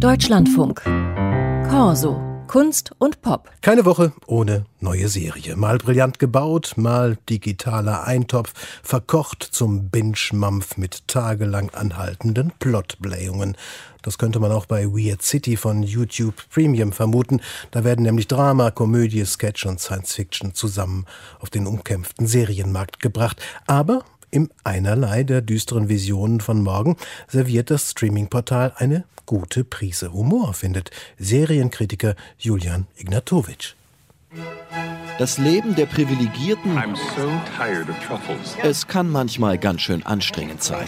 Deutschlandfunk. Corso. Kunst und Pop. Keine Woche ohne neue Serie. Mal brillant gebaut, mal digitaler Eintopf, verkocht zum Binge-Mampf mit tagelang anhaltenden Plotblähungen. Das könnte man auch bei Weird City von YouTube Premium vermuten. Da werden nämlich Drama, Komödie, Sketch und Science-Fiction zusammen auf den umkämpften Serienmarkt gebracht. Aber im Einerlei der düsteren Visionen von morgen serviert das Streaming-Portal eine gute Prise Humor, findet Serienkritiker Julian Ignatowicz. Das Leben der Privilegierten, es kann manchmal ganz schön anstrengend sein.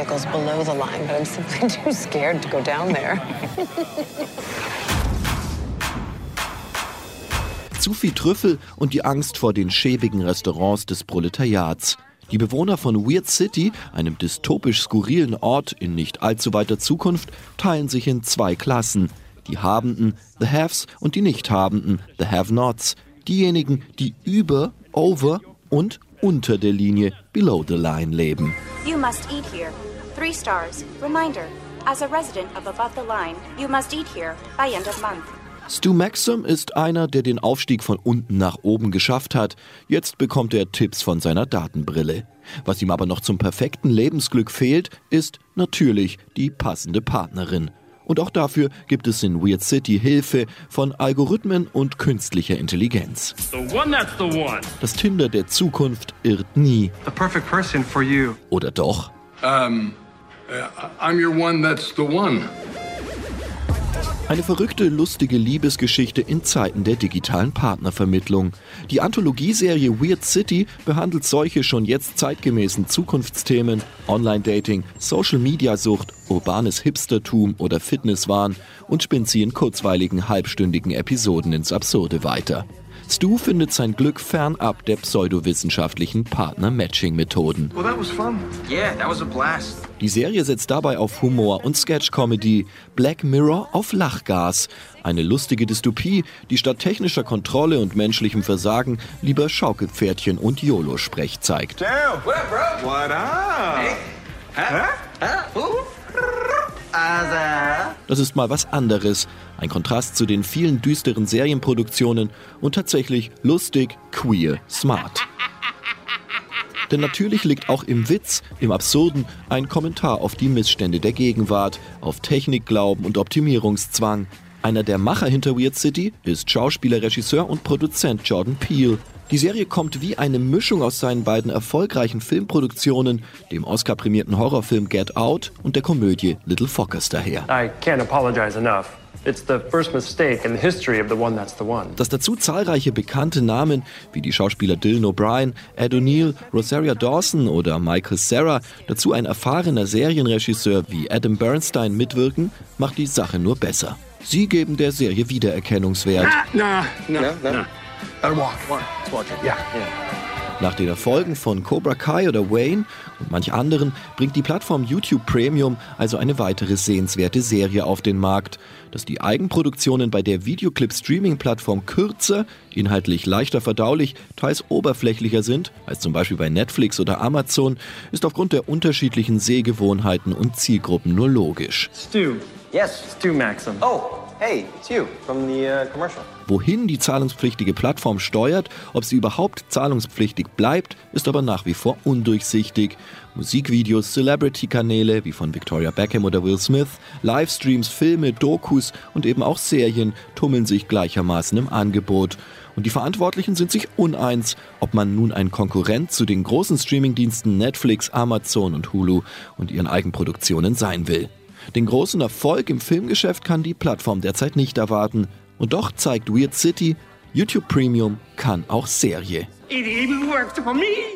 Zu viel Trüffel und die Angst vor den schäbigen Restaurants des Proletariats. Die Bewohner von Weird City, einem dystopisch skurrilen Ort in nicht allzu weiter Zukunft, teilen sich in zwei Klassen. Die Habenden, the Haves, und die Nichthabenden, the Have-Nots. Diejenigen, die über, over und unter der Linie, below the line, leben. You must eat here. 3 stars. Reminder. As a resident of above the line, you must eat here by end of month. Stu Maxam ist einer, der den Aufstieg von unten nach oben geschafft hat. Jetzt bekommt er Tipps von seiner Datenbrille. Was ihm aber noch zum perfekten Lebensglück fehlt, ist natürlich die passende Partnerin. Und auch dafür gibt es in Weird City Hilfe von Algorithmen und künstlicher Intelligenz. Das Tinder der Zukunft irrt nie. The perfect person for you. Oder doch? I'm your one that's the one. Eine verrückte, lustige Liebesgeschichte in Zeiten der digitalen Partnervermittlung. Die Anthologieserie Weird City behandelt solche schon jetzt zeitgemäßen Zukunftsthemen, Online-Dating, Social-Media-Sucht, urbanes Hipstertum oder Fitnesswahn und spinnt sie in kurzweiligen, halbstündigen Episoden ins Absurde weiter. Stu findet sein Glück fernab der pseudowissenschaftlichen Partner-Matching-Methoden. Well, that was fun. Yeah, that was a blast. Die Serie setzt dabei auf Humor und Sketch-Comedy, Black Mirror auf Lachgas. Eine lustige Dystopie, die statt technischer Kontrolle und menschlichem Versagen lieber Schaukelpferdchen und YOLO-Sprech zeigt. Damn. What up, bro? What up? Hey. Das ist mal was anderes. Ein Kontrast zu den vielen düsteren Serienproduktionen und tatsächlich lustig, queer, smart. Denn natürlich liegt auch im Witz, im Absurden, ein Kommentar auf die Missstände der Gegenwart, auf Technikglauben und Optimierungszwang. Einer der Macher hinter Weird City ist Schauspieler, Regisseur und Produzent Jordan Peele. Die Serie kommt wie eine Mischung aus seinen beiden erfolgreichen Filmproduktionen, dem Oscar-prämierten Horrorfilm Get Out und der Komödie Little Fockers daher. I can't apologize enough. It's the first mistake in the history of the one that's the one. Dass dazu zahlreiche bekannte Namen wie die Schauspieler Dylan O'Brien, Ed O'Neill, Rosario Dawson oder Michael Cera, dazu ein erfahrener Serienregisseur wie Adam Bernstein mitwirken, macht die Sache nur besser. Sie geben der Serie Wiedererkennungswert. No. Nach den Erfolgen von Cobra Kai oder Wayne und manch anderen bringt die Plattform YouTube Premium also eine weitere sehenswerte Serie auf den Markt. Dass die Eigenproduktionen bei der Videoclip-Streaming-Plattform kürzer, inhaltlich leichter verdaulich, teils oberflächlicher sind, als zum Beispiel bei Netflix oder Amazon, ist aufgrund der unterschiedlichen Sehgewohnheiten und Zielgruppen nur logisch. Stu. Yes. Stu Maxam. Oh, hey, it's you from the commercial. Wohin die zahlungspflichtige Plattform steuert, ob sie überhaupt zahlungspflichtig bleibt, ist aber nach wie vor undurchsichtig. Musikvideos, Celebrity-Kanäle wie von Victoria Beckham oder Will Smith, Livestreams, Filme, Dokus und eben auch Serien tummeln sich gleichermaßen im Angebot. Und die Verantwortlichen sind sich uneins, ob man nun ein Konkurrent zu den großen Streamingdiensten Netflix, Amazon und Hulu und ihren Eigenproduktionen sein will. Den großen Erfolg im Filmgeschäft kann die Plattform derzeit nicht erwarten. Und doch zeigt Weird City, YouTube Premium kann auch Serie. It even worked for me.